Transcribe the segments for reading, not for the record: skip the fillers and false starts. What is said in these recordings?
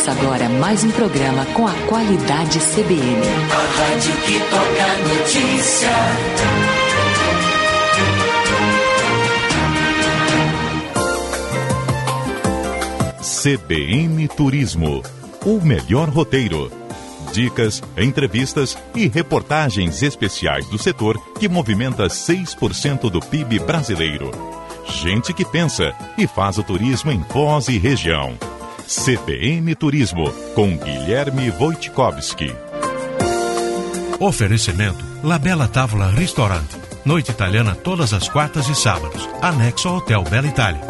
Começa agora mais um programa com a qualidade CBN. A rádio que toca notícia. CBN Turismo, o melhor roteiro. Dicas, entrevistas e reportagens especiais do setor que movimenta 6% do PIB brasileiro. Gente que pensa e faz o turismo em Foz e região. CBN Turismo, com Guilherme Wojtkowski. Oferecimento La Bella Tavola Restaurante. Noite italiana todas as quartas e sábados. Anexo ao Hotel Bela Itália.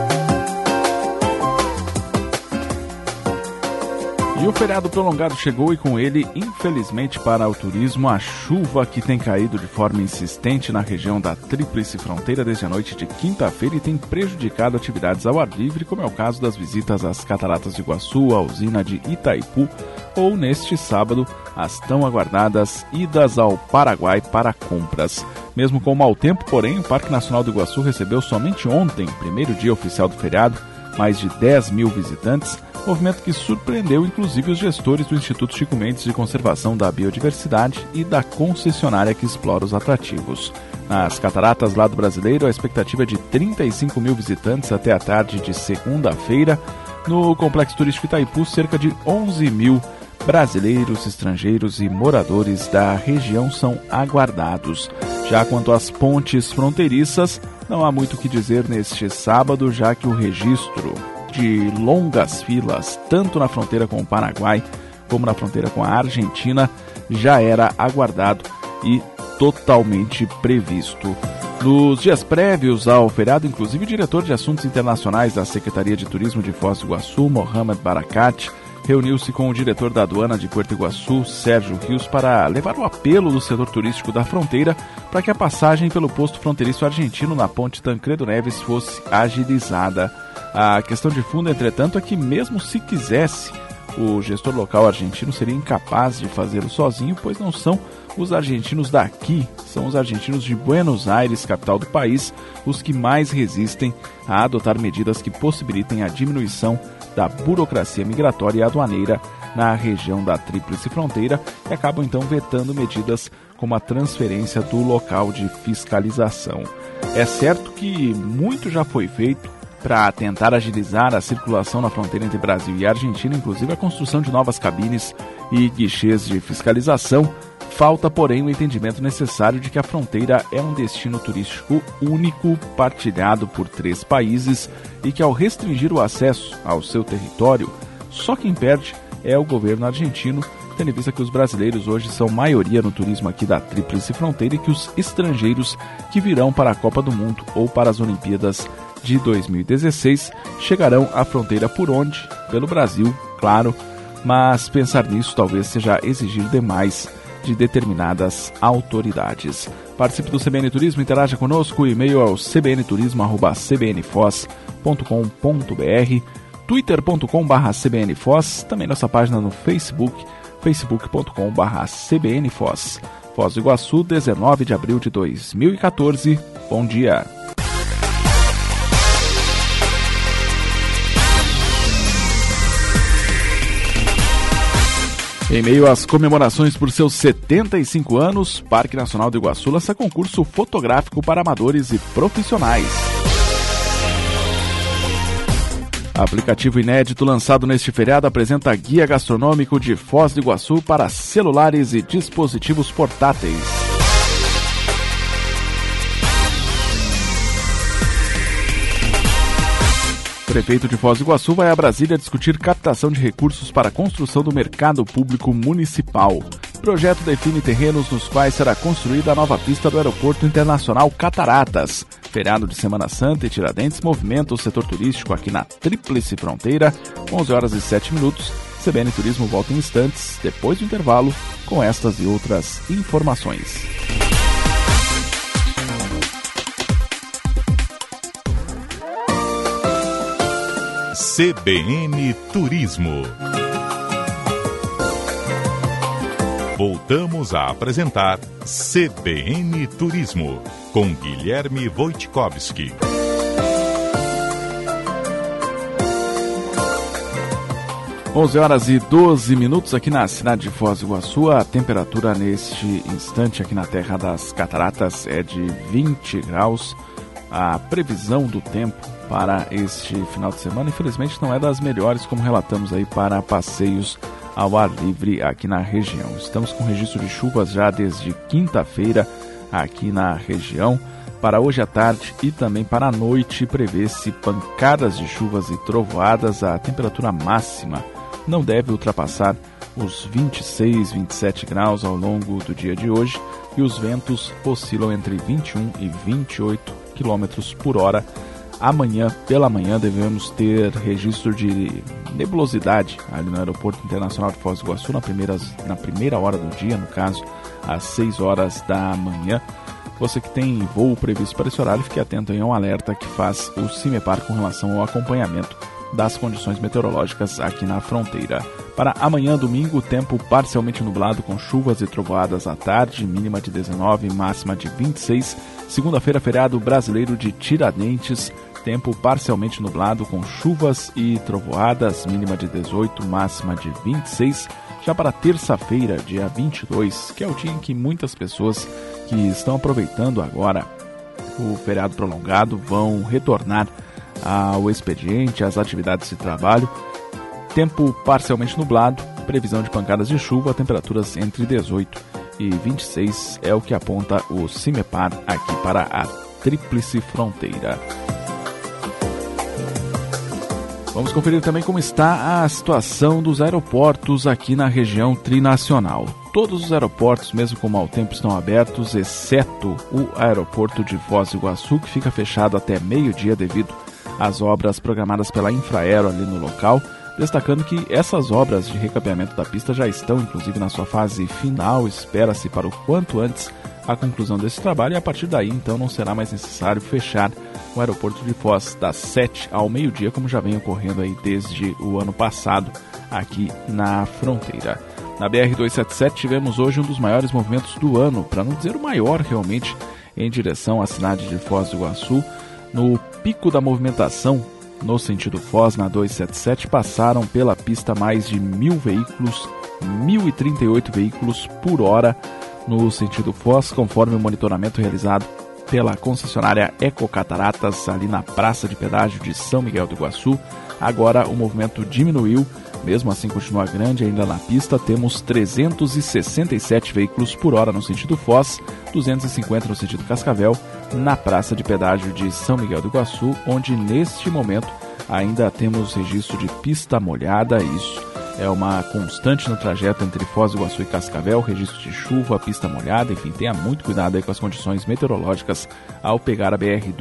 E o feriado prolongado chegou e com ele, infelizmente para o turismo, a chuva que tem caído de forma insistente na região da Tríplice Fronteira desde a noite de quinta-feira e tem prejudicado atividades ao ar livre, como é o caso das visitas às Cataratas do Iguaçu, à usina de Itaipu, ou neste sábado, as tão aguardadas idas ao Paraguai para compras. Mesmo com o mau tempo, porém, o Parque Nacional do Iguaçu recebeu somente ontem, primeiro dia oficial do feriado, mais de 10 mil visitantes, movimento que surpreendeu inclusive os gestores do Instituto Chico Mendes de Conservação da Biodiversidade e da concessionária que explora os atrativos. Nas Cataratas Lado Brasileiro, a expectativa é de 35 mil visitantes até a tarde de segunda-feira. No Complexo Turístico Itaipu, cerca de 11 mil brasileiros, estrangeiros e moradores da região são aguardados. Já quanto às pontes fronteiriças, não há muito o que dizer neste sábado, já que o registro de longas filas, tanto na fronteira com o Paraguai como na fronteira com a Argentina, já era aguardado e totalmente previsto. Nos dias prévios ao feriado, inclusive, o diretor de Assuntos Internacionais da Secretaria de Turismo de Foz do Iguaçu, Mohamed Barakat, reuniu-se com o diretor da aduana de Puerto Iguaçu, Sérgio Rios, para levar o apelo do setor turístico da fronteira para que a passagem pelo posto fronteiriço argentino na ponte Tancredo Neves fosse agilizada. A questão de fundo, entretanto, é que mesmo se quisesse, o gestor local argentino seria incapaz de fazê-lo sozinho, pois não são os argentinos daqui, são os argentinos de Buenos Aires, capital do país, os que mais resistem a adotar medidas que possibilitem a diminuição da burocracia migratória e aduaneira na região da Tríplice Fronteira e acabam então vetando medidas como a transferência do local de fiscalização. É certo que muito já foi feito para tentar agilizar a circulação na fronteira entre Brasil e Argentina, inclusive a construção de novas cabines e guichês de fiscalização. Falta, porém, o entendimento necessário de que a fronteira é um destino turístico único, partilhado por 3 países e que, ao restringir o acesso ao seu território, só quem perde é o governo argentino, tendo em vista que os brasileiros hoje são maioria no turismo aqui da Tríplice Fronteira e que os estrangeiros que virão para a Copa do Mundo ou para as Olimpíadas de 2016 chegarão à fronteira por onde? Pelo Brasil, claro, mas pensar nisso talvez seja exigir demais de determinadas autoridades. Participe do CBN Turismo, interaja conosco, o e-mail é o cbnturismo@cbnfoz.com.br, twitter.com/cbnfoz, também nossa página no Facebook, facebook.com/cbnfoz. Foz do Iguaçu, 19 de abril de 2014. Bom dia. Em meio às comemorações por seus 75 anos, Parque Nacional do Iguaçu lança concurso fotográfico para amadores e profissionais. Aplicativo inédito lançado neste feriado apresenta guia gastronômico de Foz do Iguaçu para celulares e dispositivos portáteis. O prefeito de Foz do Iguaçu vai a Brasília discutir captação de recursos para a construção do mercado público municipal. O projeto define terrenos nos quais será construída a nova pista do Aeroporto Internacional Cataratas. Feriado de Semana Santa e Tiradentes movimenta o setor turístico aqui na Tríplice Fronteira. 11 horas e 7 minutos. CBN Turismo volta em instantes, depois do intervalo, com estas e outras informações. CBN Turismo. Voltamos a apresentar CBN Turismo, com Guilherme Wojtkowski. 11h12 aqui na cidade de Foz do Iguaçu. A temperatura neste instante aqui na Terra das Cataratas é de 20 graus. A previsão do tempo para este final de semana, infelizmente, não é das melhores, como relatamos aí, para passeios ao ar livre aqui na região. Estamos com registro de chuvas já desde quinta-feira aqui na região. Para hoje à tarde e também para a noite, prevê-se pancadas de chuvas e trovoadas. A temperatura máxima não deve ultrapassar os 26, 27 graus ao longo do dia de hoje e os ventos oscilam entre 21 e 28 km por hora. Amanhã, pela manhã, devemos ter registro de nebulosidade ali no Aeroporto Internacional de Foz do Iguaçu na primeira hora do dia, no caso, às 6 horas da manhã. Você que tem voo previsto para esse horário, fique atento aí a um alerta que faz o CIMEPAR com relação ao acompanhamento das condições meteorológicas aqui na fronteira. Para amanhã, domingo, tempo parcialmente nublado com chuvas e trovoadas à tarde, mínima de 19, máxima de 26. Segunda-feira, feriado brasileiro de Tiradentes, tempo parcialmente nublado com chuvas e trovoadas, mínima de 18, máxima de 26. Já para terça-feira, dia 22, que é o dia em que muitas pessoas que estão aproveitando agora o feriado prolongado vão retornar ao expediente, às atividades de trabalho. Tempo parcialmente nublado, previsão de pancadas de chuva, temperaturas entre 18 e 26 é o que aponta o CIMEPAR aqui para a Tríplice Fronteira. Vamos conferir também como está a situação dos aeroportos aqui na região trinacional. Todos os aeroportos, mesmo com mau tempo, estão abertos, exceto o aeroporto de Foz do Iguaçu, que fica fechado até meio-dia devido às obras programadas pela Infraero ali no local, destacando que essas obras de recapeamento da pista já estão, inclusive, na sua fase final. Espera-se para o quanto antes a conclusão desse trabalho e a partir daí, então, não será mais necessário fechar o aeroporto de Foz das 7 ao meio-dia, como já vem ocorrendo aí desde o ano passado aqui na fronteira. Na BR-277 tivemos hoje um dos maiores movimentos do ano, para não dizer o maior realmente, em direção à cidade de Foz do Iguaçu. No pico da movimentação, no sentido Foz, na 277, passaram pela pista mais de 1.000 veículos, 1.038 veículos por hora no sentido Foz, conforme o monitoramento realizado pela concessionária Ecocataratas, ali na praça de pedágio de São Miguel do Iguaçu. Agora o movimento diminuiu, mesmo assim continua grande ainda na pista. Temos 367 veículos por hora no sentido Foz, 250 no sentido Cascavel, na praça de pedágio de São Miguel do Iguaçu, onde neste momento ainda temos registro de pista molhada. Isso é uma constante no trajeto entre Foz do Iguaçu e Cascavel, registro de chuva, pista molhada, enfim, tenha muito cuidado aí com as condições meteorológicas ao pegar a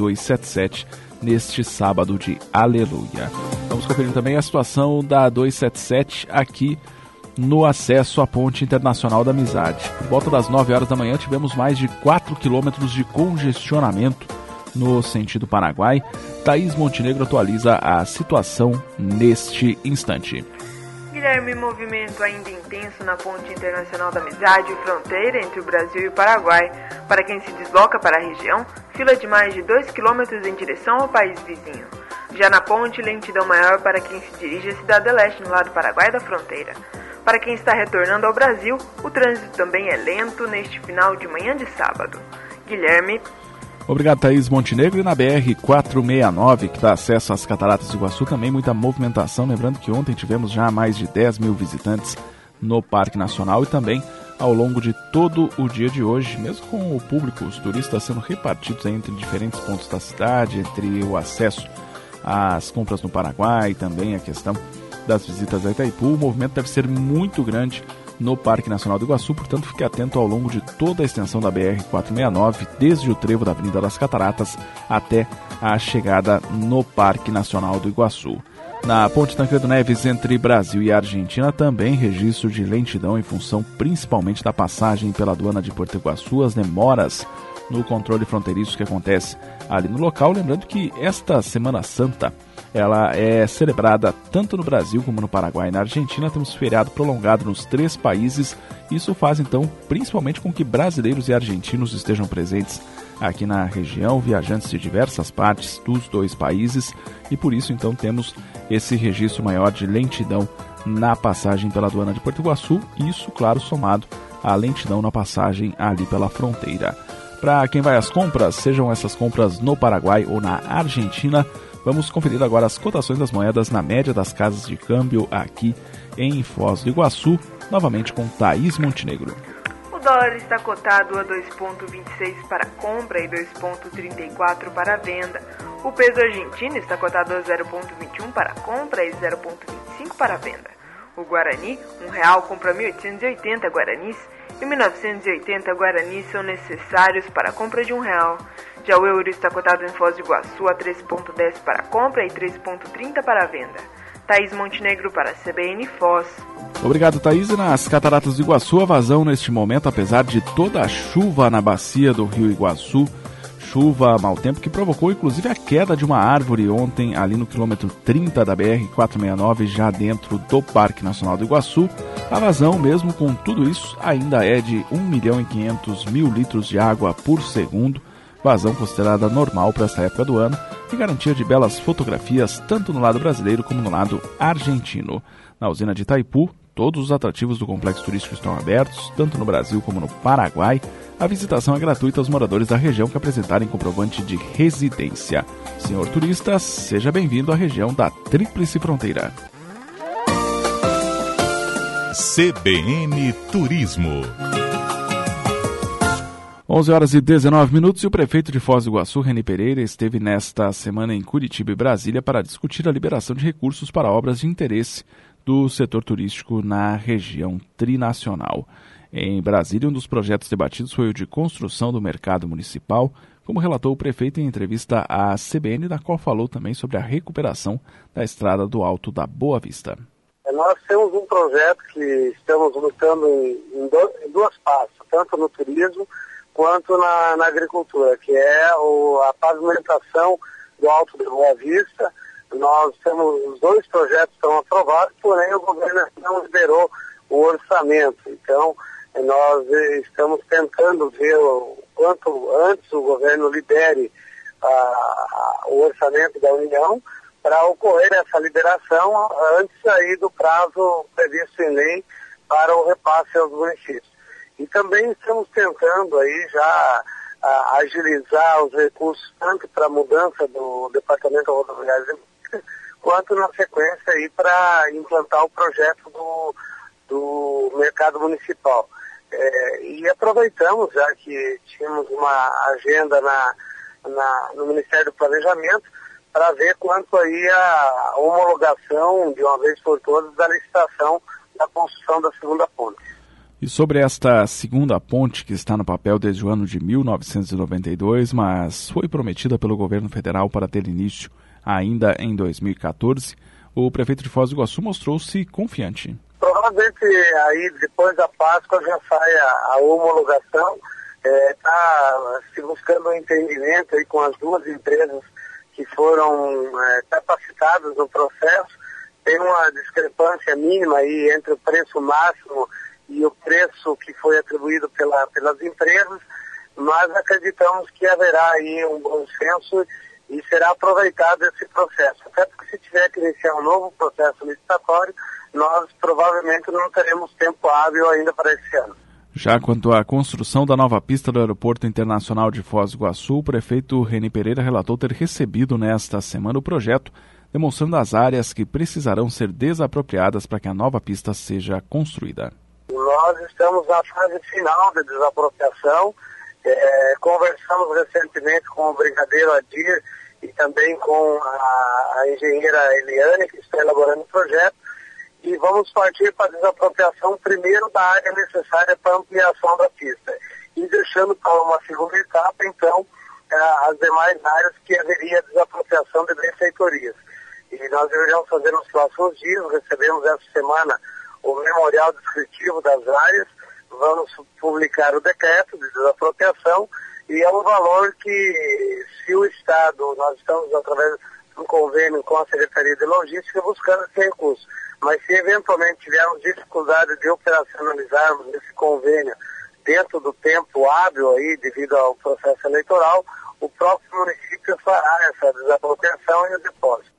BR-277 neste sábado de Aleluia. Vamos conferir também a situação da 277 aqui no acesso à Ponte Internacional da Amizade. Por volta das 9 horas da manhã tivemos mais de 4 quilômetros de congestionamento no sentido Paraguai. Thaís Montenegro atualiza a situação neste instante. Guilherme, movimento ainda intenso na Ponte Internacional da Amizade, fronteira entre o Brasil e o Paraguai. Para quem se desloca para a região, fila de mais de 2 km em direção ao país vizinho. Já na ponte, lentidão maior para quem se dirige à Cidade Leste, no lado paraguai da fronteira. Para quem está retornando ao Brasil, o trânsito também é lento neste final de manhã de sábado. Guilherme. Obrigado, Thaís Montenegro. E na BR-469, que dá acesso às Cataratas do Iguaçu, também muita movimentação. Lembrando que ontem tivemos já mais de 10 mil visitantes no Parque Nacional e também ao longo de todo o dia de hoje, mesmo com o público, os turistas sendo repartidos entre diferentes pontos da cidade, entre o acesso às compras no Paraguai e também a questão das visitas a Itaipu. O movimento deve ser muito grande no Parque Nacional do Iguaçu, portanto fique atento ao longo de toda a extensão da BR-469, desde o trevo da Avenida das Cataratas até a chegada no Parque Nacional do Iguaçu. Na Ponte Tancredo Neves, entre Brasil e Argentina, também registro de lentidão em função principalmente da passagem pela aduana de Porto Iguaçu, as demoras no controle fronteiriço que acontece ali no local. Lembrando que esta Semana Santa ela é celebrada tanto no Brasil como no Paraguai e na Argentina. Temos feriado prolongado nos 3 países. Isso faz, então, principalmente com que brasileiros e argentinos estejam presentes aqui na região, viajantes de diversas partes dos 2 países. E por isso, então, temos esse registro maior de lentidão na passagem pela aduana de Porto Iguaçu, isso, claro, somado à lentidão na passagem ali pela fronteira. Para quem vai às compras, sejam essas compras no Paraguai ou na Argentina, vamos conferir agora as cotações das moedas na média das casas de câmbio aqui em Foz do Iguaçu, novamente com Thaís Montenegro. O dólar está cotado a 2,26 para compra e 2,34 para venda. O peso argentino está cotado a 0,21 para compra e 0,25 para venda. O Guarani, R$1 compra 1.880 guaranis e 1.980 guaranis são necessários para a compra de R$1. Já o euro está cotado em Foz do Iguaçu a 3,10 para compra e 3,30 para venda. Thaís Montenegro para a CBN Foz. Obrigado, Thaís. E nas Cataratas do Iguaçu, a vazão neste momento, apesar de toda a chuva na bacia do Rio Iguaçu, chuva, mau tempo, que provocou inclusive a queda de uma árvore ontem ali no quilômetro 30 da BR-469, já dentro do Parque Nacional do Iguaçu. A vazão, mesmo com tudo isso, ainda é de 1.500.000 litros de água por segundo, vazão considerada normal para esta época do ano e garantia de belas fotografias tanto no lado brasileiro como no lado argentino. Na usina de Itaipu, todos os atrativos do complexo turístico estão abertos, tanto no Brasil como no Paraguai. A visitação é gratuita aos moradores da região que apresentarem comprovante de residência. Senhor turista, seja bem-vindo à região da Tríplice Fronteira. CBN Turismo. 11h19 e o prefeito de Foz do Iguaçu, Reni Pereira, esteve nesta semana em Curitiba e Brasília para discutir a liberação de recursos para obras de interesse do setor turístico na região trinacional. Em Brasília, um dos projetos debatidos foi o de construção do mercado municipal, como relatou o prefeito em entrevista à CBN, na qual falou também sobre a recuperação da estrada do Alto da Boa Vista. Nós temos um projeto que estamos lutando em duas partes, tanto no turismo quanto na agricultura, que é a pavimentação do Alto da Boa Vista. Nós temos os dois projetos estão aprovados, porém o governo não liberou o orçamento. Então, nós estamos tentando ver o quanto antes o governo libere o orçamento da União para ocorrer essa liberação antes aí do prazo previsto em lei para o repasse aos municípios. E também estamos tentando aí já agilizar os recursos tanto para a mudança do Departamento Rodoviário quanto na sequência aí para implantar o projeto do mercado municipal. E aproveitamos, já que tínhamos uma agenda no Ministério do Planejamento, para ver quanto aí a homologação, de uma vez por todas, da licitação da construção da segunda ponte. E sobre esta segunda ponte, que está no papel desde o ano de 1992, mas foi prometida pelo governo federal para ter início ainda em 2014, o prefeito de Foz do Iguaçu mostrou-se confiante. Provavelmente aí depois da Páscoa já sai a homologação, está se buscando um entendimento aí com as duas empresas que foram capacitadas no processo. Tem uma discrepância mínima aí entre o preço máximo e o preço que foi atribuído pelas empresas, mas acreditamos que haverá aí um bom senso e será aproveitado esse processo. Até porque se tiver que iniciar um novo processo licitatório, nós provavelmente não teremos tempo hábil ainda para esse ano. Já quanto à construção da nova pista do Aeroporto Internacional de Foz do Iguaçu, o prefeito Reni Pereira relatou ter recebido nesta semana o projeto, demonstrando as áreas que precisarão ser desapropriadas para que a nova pista seja construída. Nós estamos na fase final da desapropriação. Conversamos recentemente com o brigadeiro Adir e também com a engenheira Eliane, que está elaborando o projeto, e vamos partir para a desapropriação primeiro da área necessária para a ampliação da pista, e deixando para uma segunda etapa, então, as demais áreas que haveria desapropriação de benfeitorias. E nós deveríamos fazer nos próximos dias, recebemos essa semana o memorial descritivo das áreas, vamos publicar o decreto de desapropriação, e é um valor que, se o Estado, nós estamos através de um convênio com a Secretaria de Logística buscando esse recurso, mas se eventualmente tivermos dificuldade de operacionalizarmos esse convênio dentro do tempo hábil aí, devido ao processo eleitoral, o próprio município fará essa desapropriação e o depósito.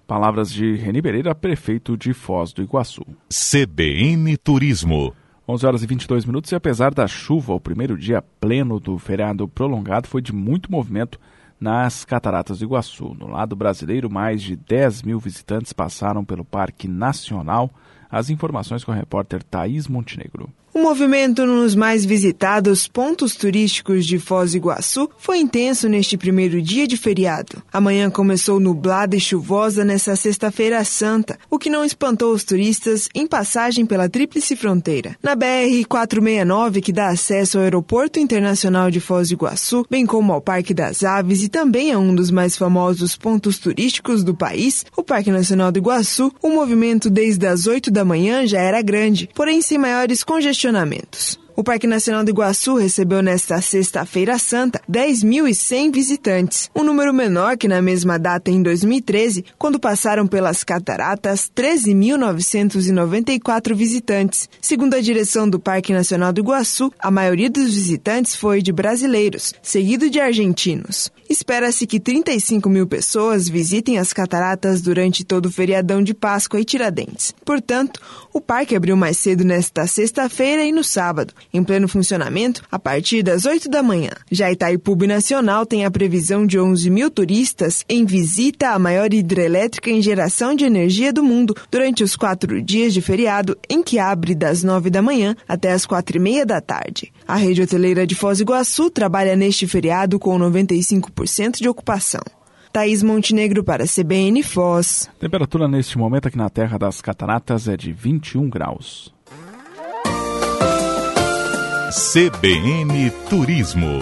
Palavras de Reni Pereira, prefeito de Foz do Iguaçu. CBN Turismo. 11 horas e 22 minutos, e apesar da chuva, o primeiro dia pleno do feriado prolongado foi de muito movimento nas Cataratas do Iguaçu. No lado brasileiro, mais de 10 mil visitantes passaram pelo Parque Nacional. As informações com a repórter Thaís Montenegro. O movimento nos mais visitados pontos turísticos de Foz do Iguaçu foi intenso neste primeiro dia de feriado. A manhã começou nublada e chuvosa nesta sexta-feira santa, o que não espantou os turistas em passagem pela Tríplice Fronteira. Na BR-469, que dá acesso ao Aeroporto Internacional de Foz do Iguaçu, bem como ao Parque das Aves e também é um dos mais famosos pontos turísticos do país, o Parque Nacional do Iguaçu, o movimento desde as 8 da manhã já era grande, porém sem maiores congestionamentos. O Parque Nacional do Iguaçu recebeu nesta sexta-feira santa 10.100 visitantes, um número menor que na mesma data em 2013, quando passaram pelas cataratas 13.994 visitantes. Segundo a direção do Parque Nacional do Iguaçu, a maioria dos visitantes foi de brasileiros, seguido de argentinos. Espera-se que 35 mil pessoas visitem as cataratas durante todo o feriadão de Páscoa e Tiradentes. Portanto, o parque abriu mais cedo nesta sexta-feira e no sábado, em pleno funcionamento, a partir das 8 da manhã. Já Itaipu Nacional tem a previsão de 11 mil turistas em visita à maior hidrelétrica em geração de energia do mundo durante os 4 dias de feriado, em que abre das 9 da manhã até as 4:30 da tarde. A rede hoteleira de Foz do Iguaçu trabalha neste feriado com 95% de ocupação. Thaís Montenegro para a CBN Foz. Temperatura neste momento aqui na Terra das Cataratas é de 21 graus. CBN Turismo.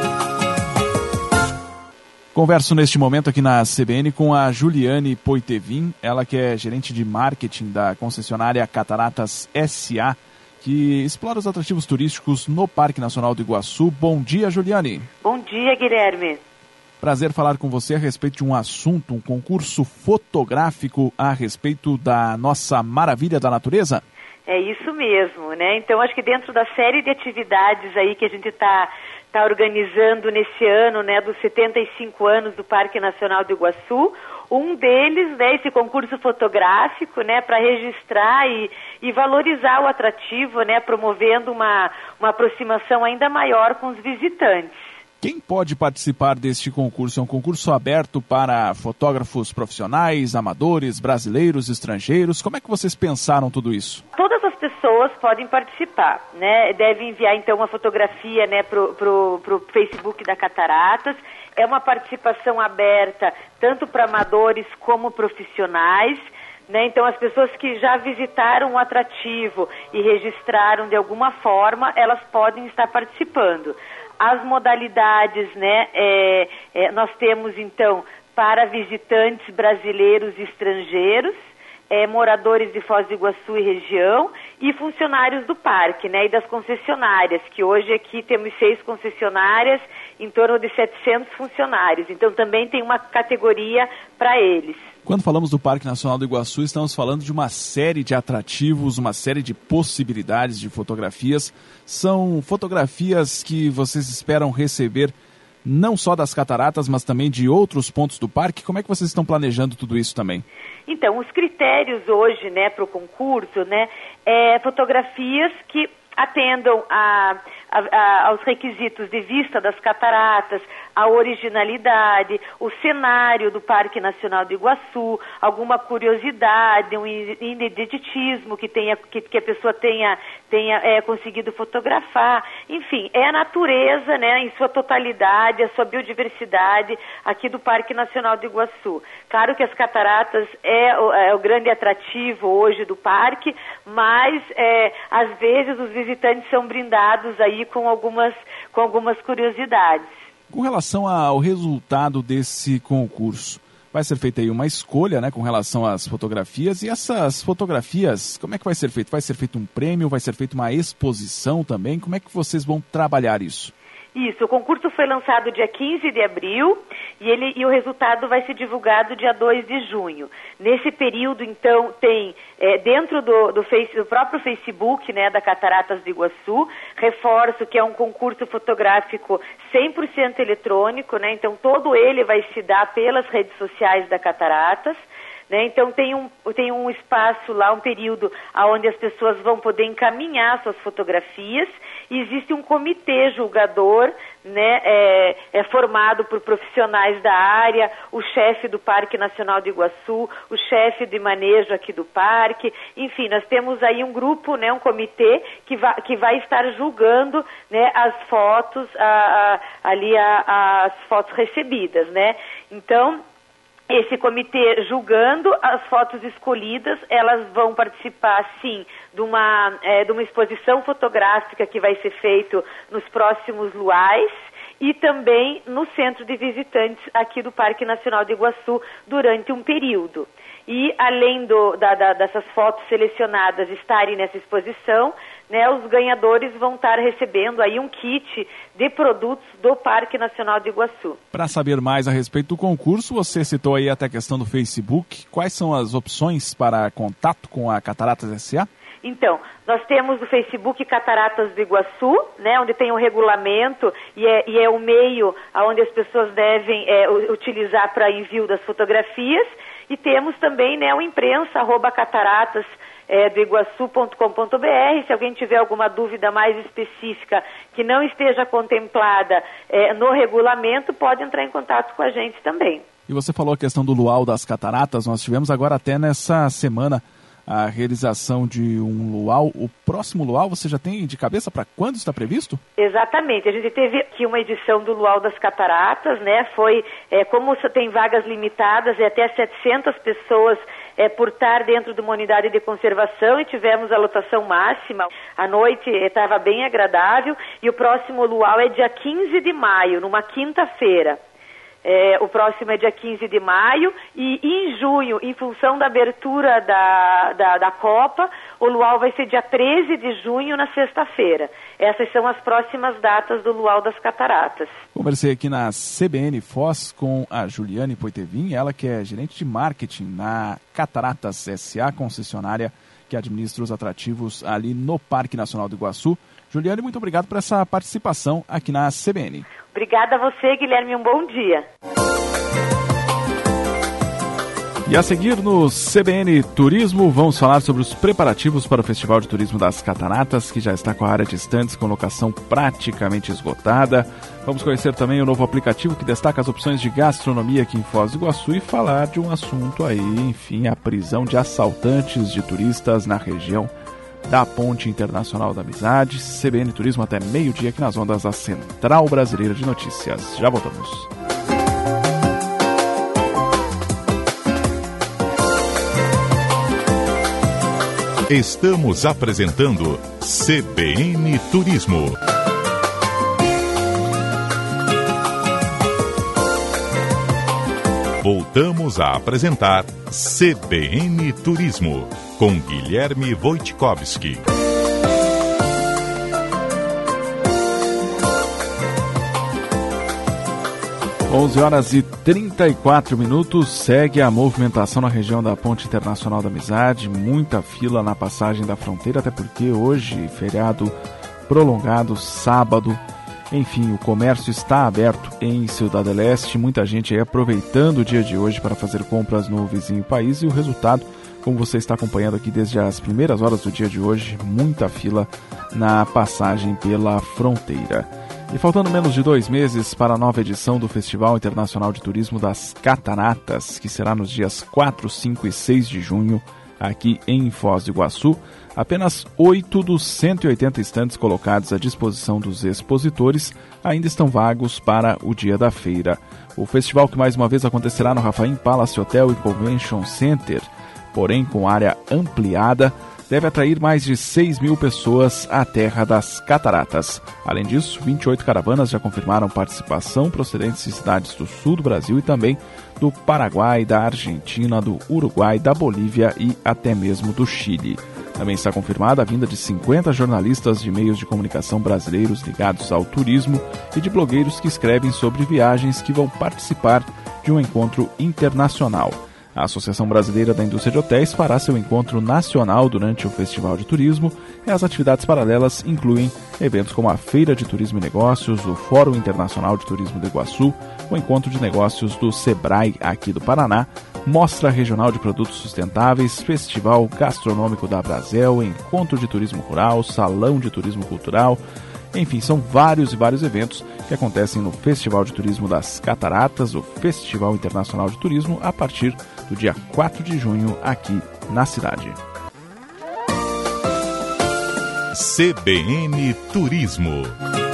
Converso neste momento aqui na CBN com a Juliane Poitevin, ela que é gerente de marketing da concessionária Cataratas S.A., que explora os atrativos turísticos no Parque Nacional do Iguaçu. Bom dia, Juliane. Bom dia, Guilherme. Prazer falar com você a respeito de um assunto, um concurso fotográfico a respeito da nossa maravilha da natureza. É isso mesmo, né? Então, acho que dentro da série de atividades aí que a gente tá organizando nesse ano, né, dos 75 anos do Parque Nacional do Iguaçu, um deles, né, esse concurso fotográfico, né, para registrar e valorizar o atrativo, né, promovendo uma aproximação ainda maior com os visitantes. Quem pode participar deste concurso? É um concurso aberto para fotógrafos profissionais, amadores, brasileiros, estrangeiros. Como é que vocês pensaram tudo isso? Todas as pessoas podem participar, né? Devem enviar, então, uma fotografia, né, pro Facebook da Cataratas. É uma participação aberta tanto para amadores como profissionais. Né? Então, as pessoas que já visitaram o atrativo e registraram de alguma forma, elas podem estar participando. As modalidades, né, nós temos, então, para visitantes brasileiros e estrangeiros, moradores de Foz do Iguaçu e região, e funcionários do parque, né, e das concessionárias, que hoje aqui temos 6 concessionárias, em torno de 700 funcionários. Então, também tem uma categoria para eles. Quando falamos do Parque Nacional do Iguaçu, estamos falando de uma série de atrativos, uma série de possibilidades de fotografias. São fotografias que vocês esperam receber não só das cataratas, mas também de outros pontos do parque. Como é que vocês estão planejando tudo isso também? Então, os critérios hoje, né, para o concurso, né, fotografias que atendam aos requisitos de vista das cataratas, a originalidade, o cenário do Parque Nacional do Iguaçu, alguma curiosidade, um ineditismo que a pessoa tenha conseguido fotografar. Enfim, é a natureza, né, em sua totalidade, a sua biodiversidade aqui do Parque Nacional do Iguaçu. Claro que as cataratas é o grande atrativo hoje do parque, mas às vezes os visitantes são brindados aí com algumas curiosidades. Com relação ao resultado desse concurso, vai ser feita aí uma escolha, né, com relação às fotografias, e essas fotografias, como é que vai ser feito? Vai ser feito um prêmio, vai ser feita uma exposição também? Como é que vocês vão trabalhar isso? Isso, o concurso foi lançado dia 15 de abril e o resultado vai ser divulgado dia 2 de junho. Nesse período, então, tem dentro do próprio Facebook, né, da Cataratas do Iguaçu, reforço que é um concurso fotográfico 100% eletrônico, né, então todo ele vai se dar pelas redes sociais da Cataratas. né? Então tem um espaço lá, um período onde as pessoas vão poder encaminhar suas fotografias, e existe um comitê julgador, né, formado por profissionais da área, o chefe do Parque Nacional do Iguaçu, o chefe de manejo aqui do parque, enfim, nós temos aí um grupo, né, um comitê que vai estar julgando, né, as fotos, as fotos recebidas, né? Então, esse comitê julgando as fotos escolhidas, elas vão participar, sim, de uma exposição fotográfica que vai ser feita nos próximos luais e também no centro de visitantes aqui do Parque Nacional do Iguaçu durante um período. E além dessas fotos selecionadas estarem nessa exposição, né, os ganhadores vão estar recebendo aí um kit de produtos do Parque Nacional do Iguaçu. Para saber mais a respeito do concurso, você citou aí até a questão do Facebook. Quais são as opções para contato com a Cataratas S.A.? Então, nós temos o Facebook Cataratas do Iguaçu, né, onde tem um regulamento e é o meio onde as pessoas devem utilizar para envio das fotografias. E temos também, né, o imprensa, @cataratas do iguaçu.com.br. Se alguém tiver alguma dúvida mais específica que não esteja contemplada no regulamento, pode entrar em contato com a gente também. E você falou a questão do luau das cataratas. Nós tivemos agora até nessa semana a realização de um luau. O próximo luau você já tem de cabeça para quando está previsto? Exatamente. A gente teve aqui uma edição do Luau das Cataratas, né? Foi, como tem vagas limitadas, até 700 pessoas por estar dentro de uma unidade de conservação, e tivemos a lotação máxima. A noite estava bem agradável, e o próximo luau é dia 15 de maio, numa quinta-feira. O próximo é dia 15 de maio, e em junho, em função da abertura da Copa, o luau vai ser dia 13 de junho, na sexta-feira. Essas são as próximas datas do Luau das Cataratas. Conversei aqui na CBN Foz com a Juliane Poitevin, ela que é gerente de marketing na Cataratas S.A., concessionária que administra os atrativos ali no Parque Nacional do Iguaçu. Juliane, muito obrigado por essa participação aqui na CBN. Obrigada a você, Guilherme, um bom dia. E a seguir no CBN Turismo, vamos falar sobre os preparativos para o Festival de Turismo das Cataratas, que já está com a área de estandes com locação praticamente esgotada. Vamos conhecer também o novo aplicativo que destaca as opções de gastronomia aqui em Foz do Iguaçu e falar de um assunto aí, enfim, a prisão de assaltantes de turistas na região da Ponte Internacional da Amizade. CBN Turismo até meio-dia aqui nas ondas da Central Brasileira de Notícias. Já voltamos. Estamos apresentando CBN Turismo. Voltamos a apresentar CBN Turismo, com Guilherme Wojtkowski. Onze horas e 34 minutos, segue a movimentação na região da Ponte Internacional da Amizade, muita fila na passagem da fronteira, até porque hoje, feriado prolongado, sábado. Enfim, o comércio está aberto em Ciudad del Este, muita gente aí aproveitando o dia de hoje para fazer compras no vizinho país, e o resultado, como você está acompanhando aqui desde as primeiras horas do dia de hoje, muita fila na passagem pela fronteira. E faltando menos de 2 meses para a nova edição do Festival Internacional de Turismo das Cataratas, que será nos dias 4, 5 e 6 de junho, aqui em Foz do Iguaçu, apenas 8 dos 180 estandes colocados à disposição dos expositores ainda estão vagos para o dia da feira. O festival, que mais uma vez acontecerá no Rafaim Palace Hotel e Convention Center, porém com área ampliada, deve atrair mais de 6 mil pessoas à Terra das Cataratas. Além disso, 28 caravanas já confirmaram participação procedentes de cidades do sul do Brasil e também do Paraguai, da Argentina, do Uruguai, da Bolívia e até mesmo do Chile. Também está confirmada a vinda de 50 jornalistas de meios de comunicação brasileiros ligados ao turismo e de blogueiros que escrevem sobre viagens que vão participar de um encontro internacional. A Associação Brasileira da Indústria de Hotéis fará seu encontro nacional durante o Festival de Turismo e as atividades paralelas incluem eventos como a Feira de Turismo e Negócios, o Fórum Internacional de Turismo do Iguaçu, o Encontro de Negócios do Sebrae aqui do Paraná, Mostra Regional de Produtos Sustentáveis, Festival Gastronômico da Brasel, Encontro de Turismo Rural, Salão de Turismo Cultural. Enfim, são vários eventos que acontecem no Festival de Turismo das Cataratas, o Festival Internacional de Turismo, a partir do dia 4 de junho aqui na cidade. CBN Turismo.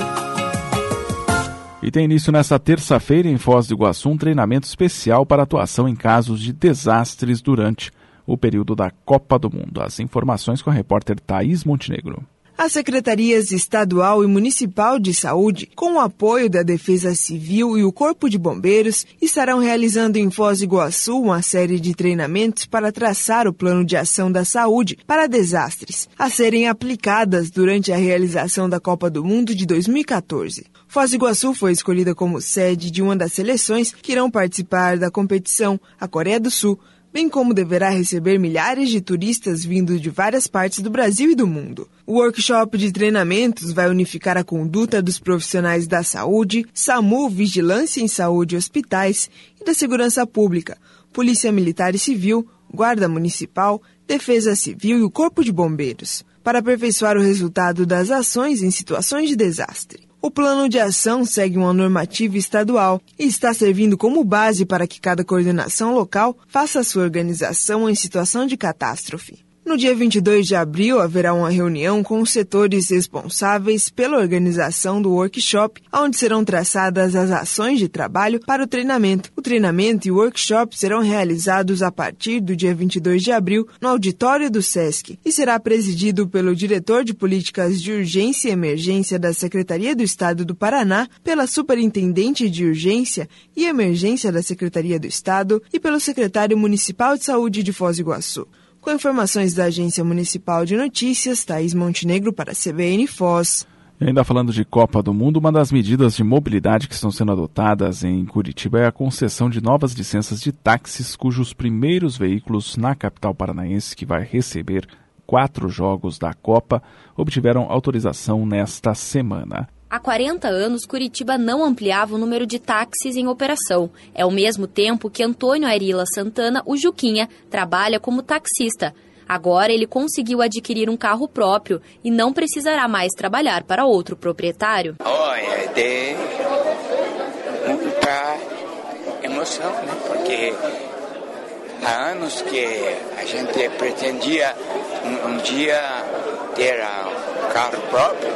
E tem início nesta terça-feira em Foz do Iguaçu um treinamento especial para atuação em casos de desastres durante o período da Copa do Mundo. As informações com a repórter Thaís Montenegro. As secretarias estadual e municipal de saúde, com o apoio da Defesa Civil e o Corpo de Bombeiros, estarão realizando em Foz do Iguaçu uma série de treinamentos para traçar o plano de ação da saúde para desastres, a serem aplicadas durante a realização da Copa do Mundo de 2014. Foz do Iguaçu foi escolhida como sede de uma das seleções que irão participar da competição, a Coreia do Sul, bem como deverá receber milhares de turistas vindos de várias partes do Brasil e do mundo. O workshop de treinamentos vai unificar a conduta dos profissionais da saúde, SAMU, Vigilância em Saúde e Hospitais e da Segurança Pública, Polícia Militar e Civil, Guarda Municipal, Defesa Civil e o Corpo de Bombeiros, para aperfeiçoar o resultado das ações em situações de desastre. O plano de ação segue uma normativa estadual e está servindo como base para que cada coordenação local faça a sua organização em situação de catástrofe. No dia 22 de abril, haverá uma reunião com os setores responsáveis pela organização do workshop, onde serão traçadas as ações de trabalho para o treinamento. O treinamento e o workshop serão realizados a partir do dia 22 de abril no auditório do SESC e será presidido pelo diretor de Políticas de Urgência e Emergência da Secretaria do Estado do Paraná, pela Superintendente de Urgência e Emergência da Secretaria do Estado e pelo Secretário Municipal de Saúde de Foz do Iguaçu. Com informações da Agência Municipal de Notícias, Thaís Montenegro para a CBN Foz. E ainda falando de Copa do Mundo, uma das medidas de mobilidade que estão sendo adotadas em Curitiba é a concessão de novas licenças de táxis, cujos primeiros veículos na capital paranaense, que vai receber 4 jogos da Copa, obtiveram autorização nesta semana. Há 40 anos, Curitiba não ampliava o número de táxis em operação. É ao mesmo tempo que Antônio Arila Santana, o Juquinha, trabalha como taxista. Agora ele conseguiu adquirir um carro próprio e não precisará mais trabalhar para outro proprietário. Olha, de muita emoção, né? Porque há anos que a gente pretendia um dia ter um carro próprio.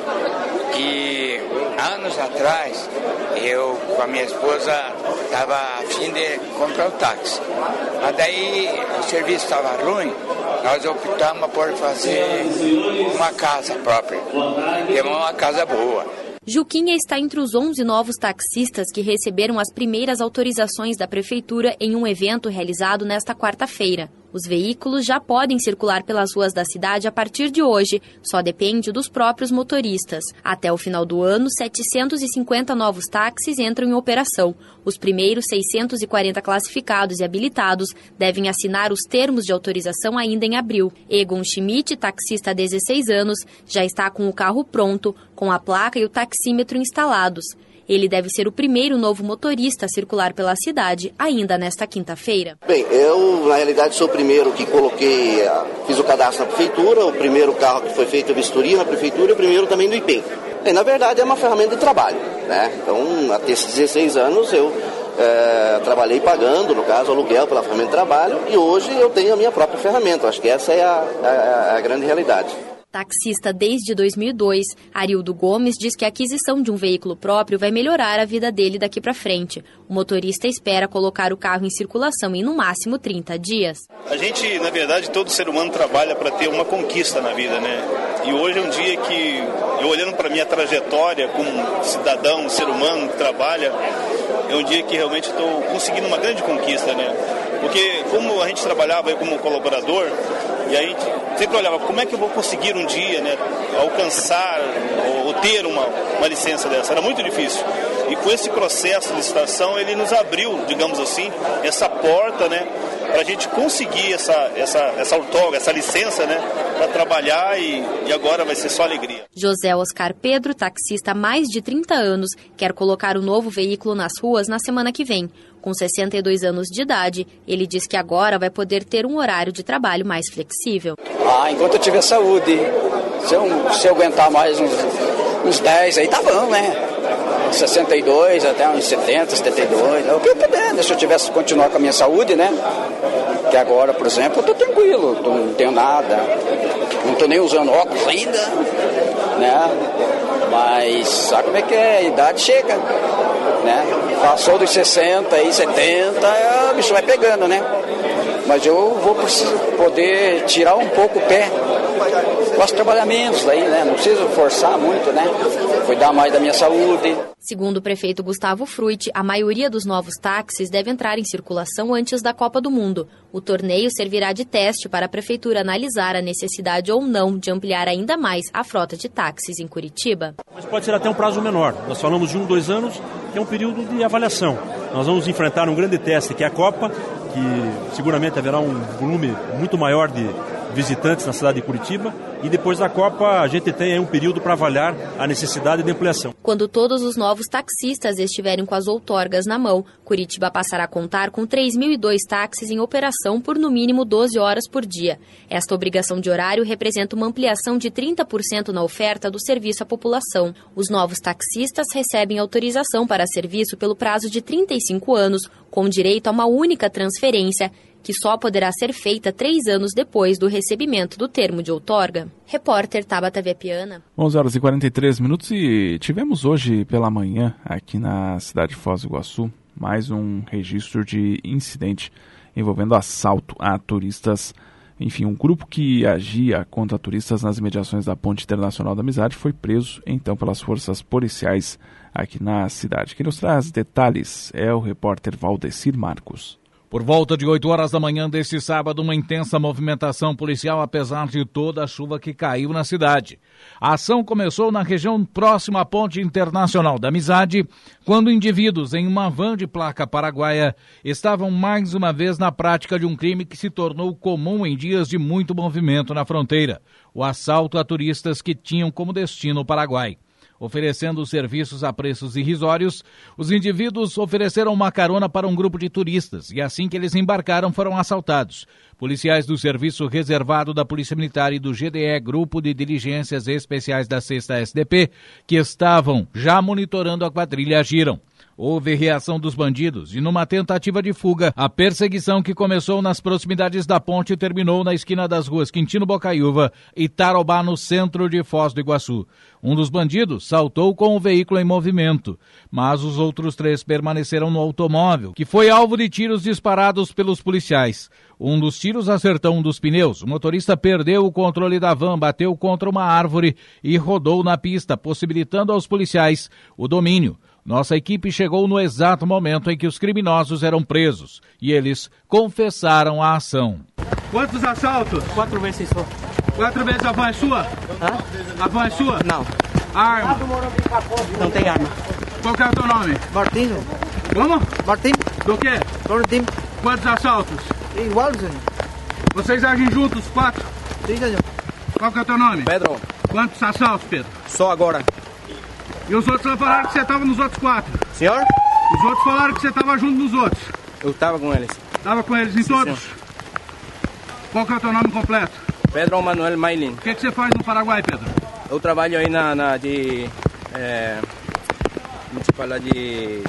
E anos atrás, eu com a minha esposa estava a fim de comprar o táxi. Mas daí o serviço estava ruim, nós optamos por fazer uma casa própria. Temos uma casa boa. Juquinha está entre os 11 novos taxistas que receberam as primeiras autorizações da Prefeitura em um evento realizado nesta quarta-feira. Os veículos já podem circular pelas ruas da cidade a partir de hoje, só depende dos próprios motoristas. Até o final do ano, 750 novos táxis entram em operação. Os primeiros 640 classificados e habilitados devem assinar os termos de autorização ainda em abril. Egon Schmidt, taxista há 16 anos, já está com o carro pronto, com a placa e o taxímetro instalados. Ele deve ser o primeiro novo motorista a circular pela cidade ainda nesta quinta-feira. Bem, eu na realidade sou o primeiro que fiz o cadastro na prefeitura, o primeiro carro que foi feito a vistoria na prefeitura e o primeiro também do IPEM. Bem, na verdade é uma ferramenta de trabalho, né? Então, até esses 16 anos eu trabalhei pagando, no caso, aluguel pela ferramenta de trabalho e hoje eu tenho a minha própria ferramenta. Acho que essa é a grande realidade. Taxista desde 2002, Arildo Gomes diz que a aquisição de um veículo próprio vai melhorar a vida dele daqui para frente. O motorista espera colocar o carro em circulação em no máximo 30 dias. A gente, na verdade, todo ser humano trabalha para ter uma conquista na vida, né? E hoje é um dia que, eu olhando para a minha trajetória como cidadão, ser humano que trabalha, é um dia que realmente estou conseguindo uma grande conquista, né? Porque como a gente trabalhava como colaborador, e a gente sempre olhava, como é que eu vou conseguir um dia, né, alcançar ou ter uma licença dessa? Era muito difícil. E com esse processo de licitação, ele nos abriu, digamos assim, essa porta, né, para a gente conseguir essa outorga, essa licença, né, para trabalhar e agora vai ser só alegria. José Oscar Pedro, taxista há mais de 30 anos, quer colocar o novo veículo nas ruas na semana que vem. Com 62 anos de idade, ele diz que agora vai poder ter um horário de trabalho mais flexível. Enquanto eu tiver saúde, se eu aguentar mais uns 10, aí tá bom, né? 62 até uns 70, 72, é o que eu puder, né? Se eu tivesse continuar com a minha saúde, né? Que agora, por exemplo, eu tô tranquilo, não tenho nada, não tô nem usando óculos ainda, né? Mas sabe como é que é? A idade chega, né? Passou dos 60 e 70, o bicho vai pegando, né? Mas eu vou poder tirar um pouco o pé. Posso trabalhar menos daí, né? Não preciso forçar muito, né? Cuidar mais da minha saúde. Segundo o prefeito Gustavo Frutti, a maioria dos novos táxis deve entrar em circulação antes da Copa do Mundo. O torneio servirá de teste para a prefeitura analisar a necessidade ou não de ampliar ainda mais a frota de táxis em Curitiba. Mas pode ser até um prazo menor. Nós falamos de 2 anos, que é um período de avaliação. Nós vamos enfrentar um grande teste, que é a Copa, que seguramente haverá um volume muito maior de visitantes na cidade de Curitiba, e depois da Copa a gente tem aí um período para avaliar a necessidade de ampliação. Quando todos os novos taxistas estiverem com as outorgas na mão, Curitiba passará a contar com 3.002 táxis em operação por no mínimo 12 horas por dia. Esta obrigação de horário representa uma ampliação de 30% na oferta do serviço à população. Os novos taxistas recebem autorização para serviço pelo prazo de 35 anos, com direito a uma única transferência, que só poderá ser feita 3 anos depois do recebimento do termo de outorga. Repórter Tabata Viapiana. 11h43 e tivemos hoje pela manhã, aqui na cidade de Foz do Iguaçu, mais um registro de incidente envolvendo assalto a turistas. Enfim, um grupo que agia contra turistas nas imediações da Ponte Internacional da Amizade foi preso, então, pelas forças policiais aqui na cidade. Quem nos traz detalhes é o repórter Valdecir Marcos. Por volta de 8 horas da manhã deste sábado, uma intensa movimentação policial, apesar de toda a chuva que caiu na cidade. A ação começou na região próxima à Ponte Internacional da Amizade, quando indivíduos em uma van de placa paraguaia estavam mais uma vez na prática de um crime que se tornou comum em dias de muito movimento na fronteira: o assalto a turistas que tinham como destino o Paraguai. Oferecendo serviços a preços irrisórios, os indivíduos ofereceram uma carona para um grupo de turistas e assim que eles embarcaram foram assaltados. Policiais do Serviço Reservado da Polícia Militar e do GDE, Grupo de Diligências Especiais da 6ª SDP, que estavam já monitorando a quadrilha, agiram. Houve reação dos bandidos e, numa tentativa de fuga, a perseguição que começou nas proximidades da ponte terminou na esquina das ruas Quintino Bocaiúva e Tarobá, no centro de Foz do Iguaçu. Um dos bandidos saltou com o veículo em movimento, mas os outros 3 permaneceram no automóvel, que foi alvo de tiros disparados pelos policiais. Um dos tiros acertou um dos pneus. O motorista perdeu o controle da van, bateu contra uma árvore e rodou na pista, possibilitando aos policiais o domínio. Nossa equipe chegou no exato momento em que os criminosos eram presos e eles confessaram a ação. Quantos assaltos? 4 vezes só. 4 vezes. A van é sua? Hã? A van é sua? Não. A arma? Não tem arma. Qual que é o teu nome? Martinho. Como? Martim. Do quê? Martim. Quantos assaltos? Igual, senhor. Vocês agem juntos, 4? Sim, senhor. Qual que é o teu nome? Pedro. Quantos assaltos, Pedro? Só agora. E os outros falaram que você estava nos outros 4? Senhor? Os outros falaram que você estava junto nos outros? Eu estava com eles. Estava com eles em todos? Senhor. Qual que é o teu nome completo? Pedro Manuel Mailin. O que você faz no Paraguai, Pedro? Eu trabalho aí como se fala de...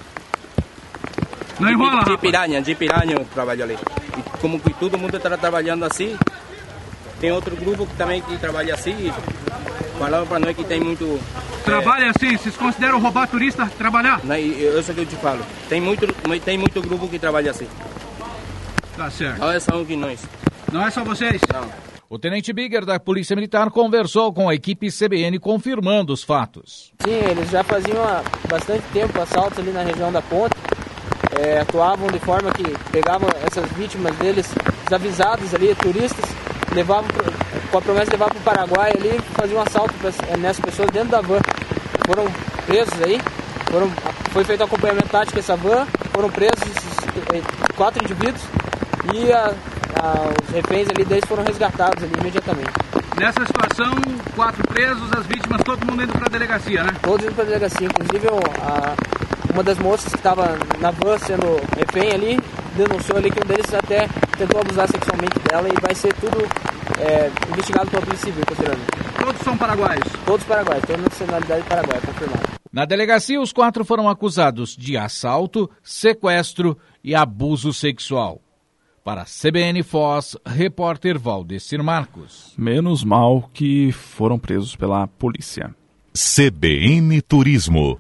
Não enrola, de piranha eu trabalho ali. E como que todo mundo está trabalhando assim, tem outro grupo que também que trabalha assim, falaram para nós que tem muito... Trabalha assim? Vocês consideram roubar turista trabalhar? Não, eu sei que eu te falo. Tem muito grupo que trabalha assim. Tá certo. Não é só que nós. Não é só vocês? Não. O tenente Bigger da Polícia Militar conversou com a equipe CBN confirmando os fatos. Sim, eles já faziam há bastante tempo assaltos ali na região da ponte. Atuavam de forma que pegavam essas vítimas deles, desavisados ali, turistas, levavam com a promessa de levar para o Paraguai ali, faziam um assalto nessas pessoas dentro da van. Foram presos aí, foi feito um acompanhamento tático dessa van, foram presos esses 4 indivíduos e os reféns ali deles foram resgatados ali imediatamente. Nessa situação, 4 presos, as vítimas, todo mundo indo para a delegacia, né? Todos indo para a delegacia, inclusive uma das moças que estava na van sendo refém ali, denunciou ali que um deles até tentou abusar sexualmente dela e vai ser tudo investigado pela Polícia Civil posteriormente. Todos são paraguaios? Todos paraguaios, toda nacionalidade paraguaia, confirmado. Na delegacia, os 4 foram acusados de assalto, sequestro e abuso sexual. Para a CBN Foz, repórter Valdecir Marcos. Menos mal que foram presos pela polícia. CBN Turismo.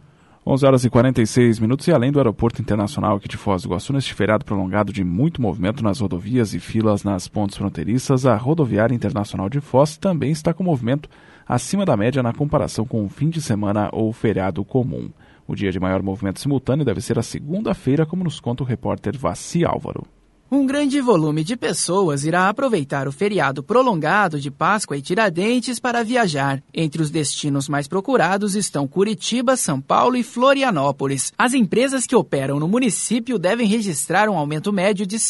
11h46 e além do Aeroporto Internacional aqui de Foz do Iguaçu, neste feriado prolongado de muito movimento nas rodovias e filas nas pontes fronteiriças, a Rodoviária Internacional de Foz também está com movimento acima da média na comparação com o fim de semana ou feriado comum. O dia de maior movimento simultâneo deve ser a segunda-feira, como nos conta o repórter Vassi Álvaro. Um grande volume de pessoas irá aproveitar o feriado prolongado de Páscoa e Tiradentes para viajar. Entre os destinos mais procurados estão Curitiba, São Paulo e Florianópolis. As empresas que operam no município devem registrar um aumento médio de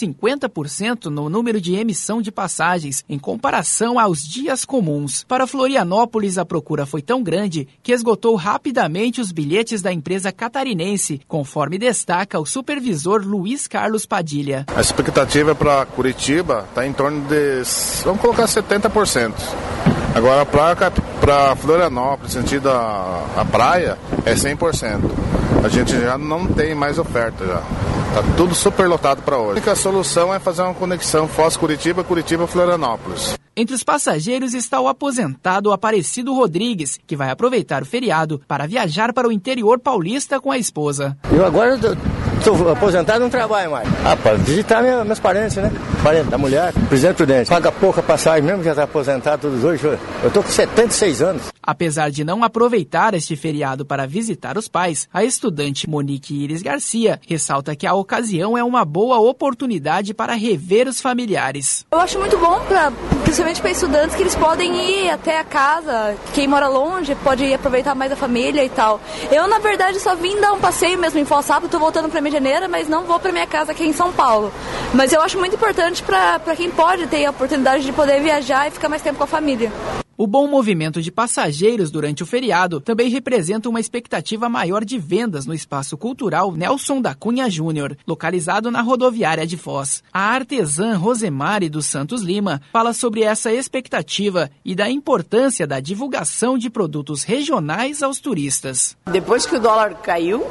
50% no número de emissão de passagens, em comparação aos dias comuns. Para Florianópolis, a procura foi tão grande que esgotou rapidamente os bilhetes da empresa catarinense, conforme destaca o supervisor Luiz Carlos Padilha. A expectativa para Curitiba está em torno de, vamos colocar 70%. Agora para Florianópolis, sentido a praia, é 100%. A gente já não tem mais oferta já. Está tudo super lotado para hoje. A única solução é fazer uma conexão Foz-Curitiba, Curitiba-Florianópolis. Entre os passageiros está o aposentado Aparecido Rodrigues, que vai aproveitar o feriado para viajar para o interior paulista com a esposa. Eu agora estou aposentado, não trabalho mais. Para visitar meus parentes, né? Parente da mulher, Presidente Prudente. Paga pouca passagem mesmo, já está aposentado todos hoje. Eu estou com 76 anos. Apesar de não aproveitar este feriado para visitar os pais, a estudante Monique Iris Garcia ressalta que a ocasião é uma boa oportunidade para rever os familiares. Eu acho muito bom, principalmente para estudantes, que eles podem ir até a casa. Quem mora longe pode ir aproveitar mais a família e tal. Eu, na verdade, só vim dar um passeio mesmo em Foz sábado, estou voltando para Medianeira, mas não vou para minha casa aqui em São Paulo. Mas eu acho muito importante para quem pode ter a oportunidade de poder viajar e ficar mais tempo com a família. O bom movimento de passageiros durante o feriado também representa uma expectativa maior de vendas no espaço cultural Nelson da Cunha Júnior, localizado na rodoviária de Foz. A artesã Rosemary dos Santos Lima fala sobre essa expectativa e da importância da divulgação de produtos regionais aos turistas. Depois que o dólar caiu,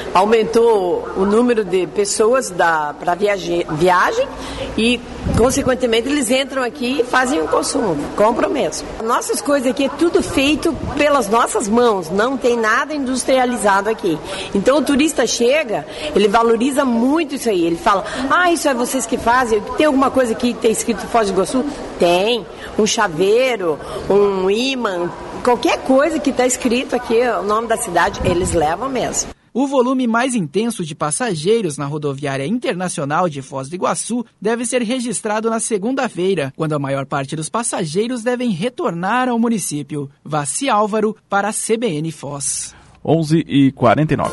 aumentou o número de pessoas para viagem e, consequentemente, eles entram aqui e fazem o consumo, compram mesmo. Nossas coisas aqui é tudo feito pelas nossas mãos, não tem nada industrializado aqui. Então o turista chega, ele valoriza muito isso aí. Ele fala, isso é vocês que fazem? Tem alguma coisa aqui que tem escrito Foz do Iguaçu? Tem. Um chaveiro, um ímã, qualquer coisa que está escrito aqui, o nome da cidade, eles levam mesmo. O volume mais intenso de passageiros na rodoviária internacional de Foz do Iguaçu deve ser registrado na segunda-feira, quando a maior parte dos passageiros devem retornar ao município. Vassi Álvaro para a CBN Foz. 11h49.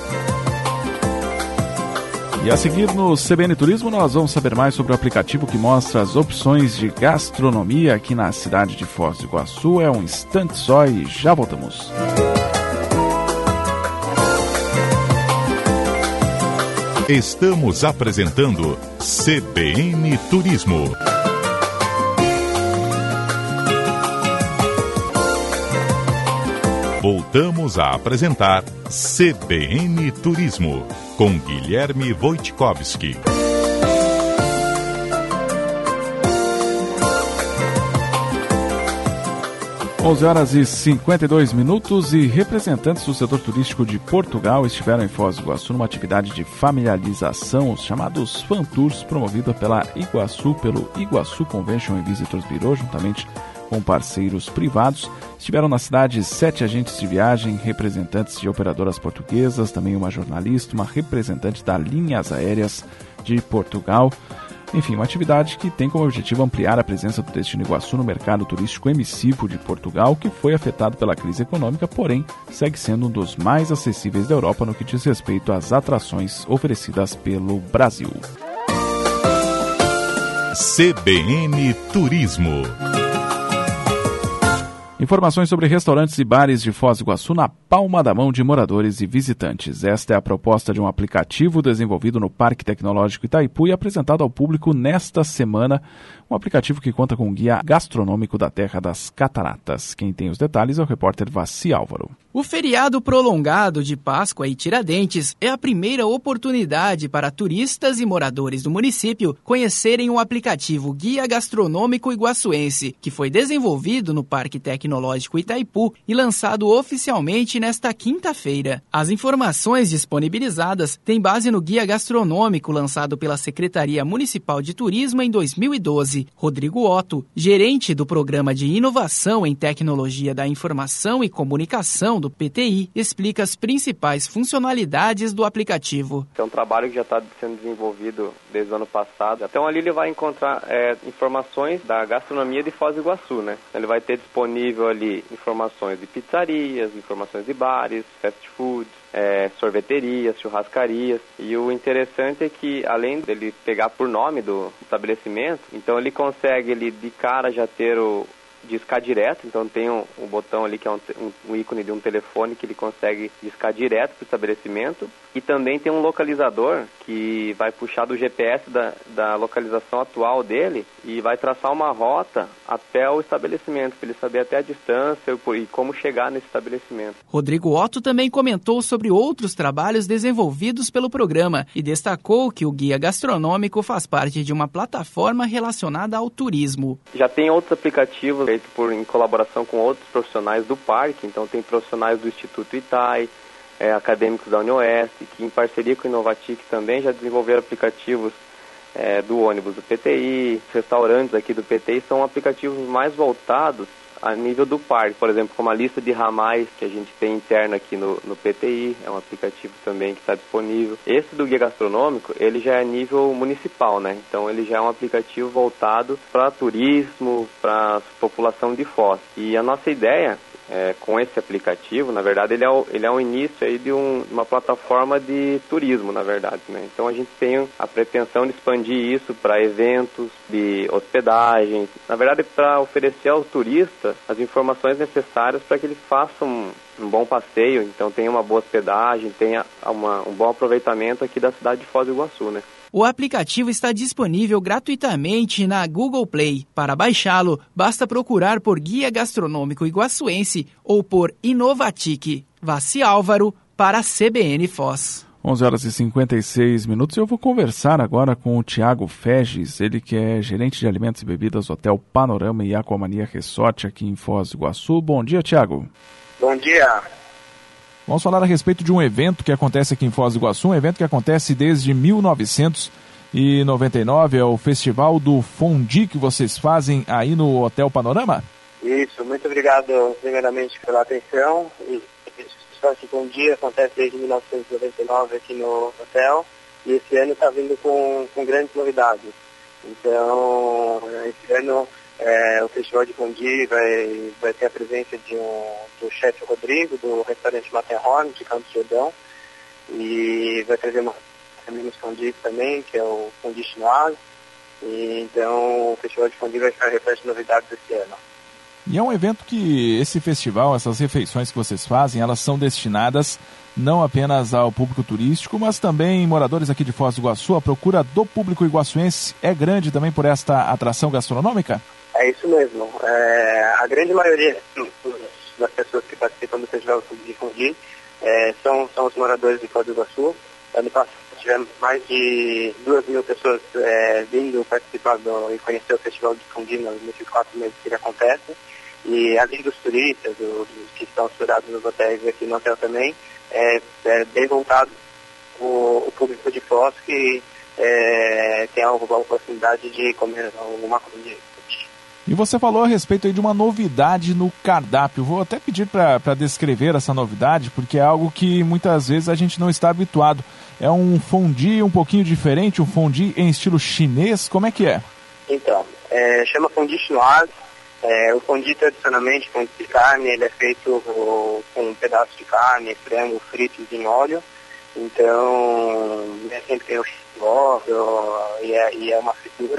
E a seguir no CBN Turismo nós vamos saber mais sobre o aplicativo que mostra as opções de gastronomia aqui na cidade de Foz do Iguaçu. É um instante só e já voltamos. Estamos apresentando CBN Turismo. Voltamos a apresentar CBN Turismo com Guilherme Wojtkowski. 11h52 e representantes do setor turístico de Portugal estiveram em Foz do Iguaçu numa atividade de familiarização, os chamados Fan Tours, promovida pelo Iguaçu Convention and Visitors Bureau, juntamente com parceiros privados. Estiveram na cidade 7 agentes de viagem, representantes de operadoras portuguesas, também uma jornalista, uma representante da Linhas Aéreas de Portugal. Enfim, uma atividade que tem como objetivo ampliar a presença do destino Iguaçu no mercado turístico emissivo de Portugal, que foi afetado pela crise econômica, porém segue sendo um dos mais acessíveis da Europa no que diz respeito às atrações oferecidas pelo Brasil. CBN Turismo. Informações sobre restaurantes e bares de Foz do Iguaçu na palma da mão de moradores e visitantes. Esta é a proposta de um aplicativo desenvolvido no Parque Tecnológico Itaipu e apresentado ao público nesta semana. Um aplicativo que conta com um guia gastronômico da Terra das Cataratas. Quem tem os detalhes é o repórter Vassi Álvaro. O feriado prolongado de Páscoa e Tiradentes é a primeira oportunidade para turistas e moradores do município conhecerem o aplicativo Guia Gastronômico Iguaçuense, que foi desenvolvido no Parque Tecnológico Itaipu e lançado oficialmente nesta quinta-feira. As informações disponibilizadas têm base no Guia Gastronômico lançado pela Secretaria Municipal de Turismo em 2012. Rodrigo Otto, gerente do Programa de Inovação em Tecnologia da Informação e Comunicação do PTI, explica as principais funcionalidades do aplicativo. É um trabalho que já está sendo desenvolvido desde o ano passado. Então ali ele vai encontrar informações da gastronomia de Foz do Iguaçu, né? Ele vai ter disponível ali informações de pizzarias, informações de bares, fast foods, sorveterias, churrascarias. E o interessante é que, além dele pegar por nome do estabelecimento, então ele consegue de cara já ter o discar direto, então tem um botão ali que é um ícone de um telefone que ele consegue discar direto para o estabelecimento, e também tem um localizador que vai puxar do GPS da localização atual dele e vai traçar uma rota até o estabelecimento, para ele saber até a distância e como chegar nesse estabelecimento. Rodrigo Otto também comentou sobre outros trabalhos desenvolvidos pelo programa e destacou que o Guia Gastronômico faz parte de uma plataforma relacionada ao turismo. Já tem outros aplicativos feitos em colaboração com outros profissionais do parque, então tem profissionais do Instituto Itai, acadêmicos da UniOeste, que em parceria com o Inovatic também já desenvolveram aplicativos do ônibus do PTI, restaurantes aqui do PTI, são aplicativos mais voltados a nível do parque, por exemplo, como a lista de ramais que a gente tem interna aqui no PTI, é um aplicativo também que está disponível. Esse do Guia Gastronômico, ele já é a nível municipal, né? Então ele já é um aplicativo voltado para turismo, para a população de Foz. E a nossa ideia com esse aplicativo, na verdade, ele é o início aí de uma plataforma de turismo, na verdade, né? Então a gente tem a pretensão de expandir isso para eventos de hospedagem, na verdade, para oferecer ao turista as informações necessárias para que ele faça um bom passeio, então tenha uma boa hospedagem, tenha um bom aproveitamento aqui da cidade de Foz do Iguaçu, né? O aplicativo está disponível gratuitamente na Google Play. Para baixá-lo, basta procurar por Guia Gastronômico Iguaçuense ou por Inovatic. Vassi Álvaro, para a CBN Foz. 11h56. Eu vou conversar agora com o Tiago Feges, ele que é gerente de alimentos e bebidas Hotel Panorama e Aquamania Resort aqui em Foz do Iguaçu. Bom dia, Tiago. Bom dia. Vamos falar a respeito de um evento que acontece aqui em Foz do Iguaçu, um evento que acontece desde 1999, é o Festival do Fondue que vocês fazem aí no Hotel Panorama? Isso, muito obrigado primeiramente pela atenção. Esse Festival de Fondue acontece desde 1999 aqui no hotel e esse ano está vindo com grandes novidades. Então, esse ano o Festival de Fondue vai ter a presença do chefe Rodrigo, do restaurante Matterhorn, de Campos do Jordão, e vai trazer uma família fondue também, que é o Fondue Chinoise. E então o Festival de Fondue vai estar repleto de novidades esse ano. E é um evento que esse festival, essas refeições que vocês fazem, elas são destinadas não apenas ao público turístico, mas também moradores aqui de Foz do Iguaçu. A procura do público iguaçuense é grande também por esta atração gastronômica? É isso mesmo. A grande maioria das pessoas que participam do Festival de Fondue são os moradores de Foz do Iguaçu. Ano passado tivemos mais de 2.000 pessoas vindo participar e conhecer o Festival de Fondue nesses 4 meses que ele acontece. E além dos turistas, dos que estão hospedados nos hotéis aqui no hotel também, é bem voltado o público de Foz que tem a oportunidade de comer alguma comida. E você falou a respeito aí de uma novidade no cardápio. Vou até pedir para descrever essa novidade, porque é algo que muitas vezes a gente não está habituado. É um fondue um pouquinho diferente, um fondue em estilo chinês. Como é que é? Então, chama fondue chinoise. O fondue tradicionalmente, fondue de carne, ele é feito com um pedaço de carne, frango fritos em óleo. Então, sempre tem o óleo e é uma fritura.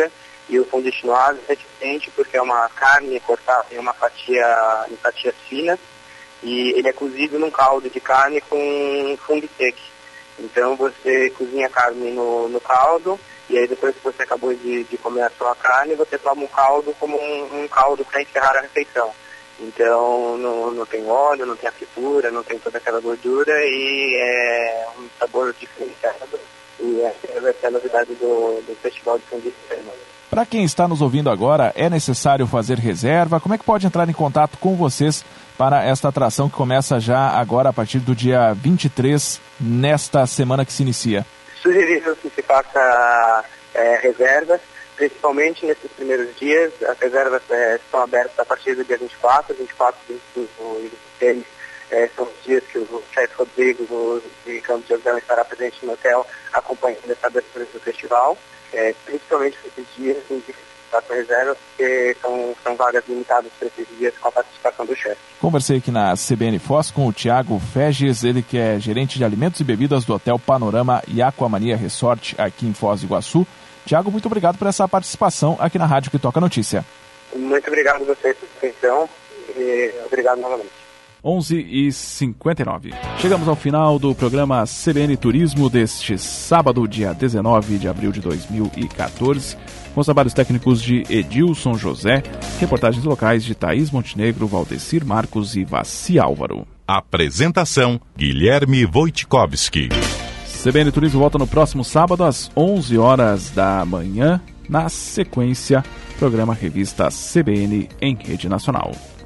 E o fungo chinoise é diferente porque é uma carne cortada em uma em fatias finas, e ele é cozido num caldo de carne com fungo seco. Então você cozinha a carne no caldo, e aí depois que você acabou de comer a sua carne, você toma um caldo como um caldo para encerrar a refeição. Então não tem óleo, não tem a fritura, não tem toda aquela gordura, e é um sabor diferenciado. E essa vai ser a novidade do Festival de Fungo Extremo. Para quem está nos ouvindo agora, é necessário fazer reserva? Como é que pode entrar em contato com vocês para esta atração que começa já agora a partir do dia 23, nesta semana que se inicia? Sugerível que se faça reservas, principalmente nesses primeiros dias. As reservas estão abertas a partir do dia 24 e 26. São os dias que o chefe Rodrigo de Campos Jordão estará presente no hotel acompanhando essa abertura do festival. Principalmente nesses dias, com reservas, porque são vagas limitadas para esses dias com a participação do chefe. Conversei aqui na CBN Foz com o Thiago Feges, ele que é gerente de alimentos e bebidas do Hotel Panorama e Aquamania Resort aqui em Foz do Iguaçu. Thiago, muito obrigado por essa participação aqui na Rádio que Toca Notícia. Muito obrigado a vocês pela atenção e obrigado novamente. 11h59. Chegamos ao final do programa CBN Turismo deste sábado, dia 19 de abril de 2014, com os trabalhos técnicos de Edilson José, reportagens locais de Thaís Montenegro, Valdecir Marcos e Vassi Álvaro. Apresentação: Guilherme Wojtkowski. CBN Turismo volta no próximo sábado às 11 horas da manhã, na sequência, programa Revista CBN em Rede Nacional.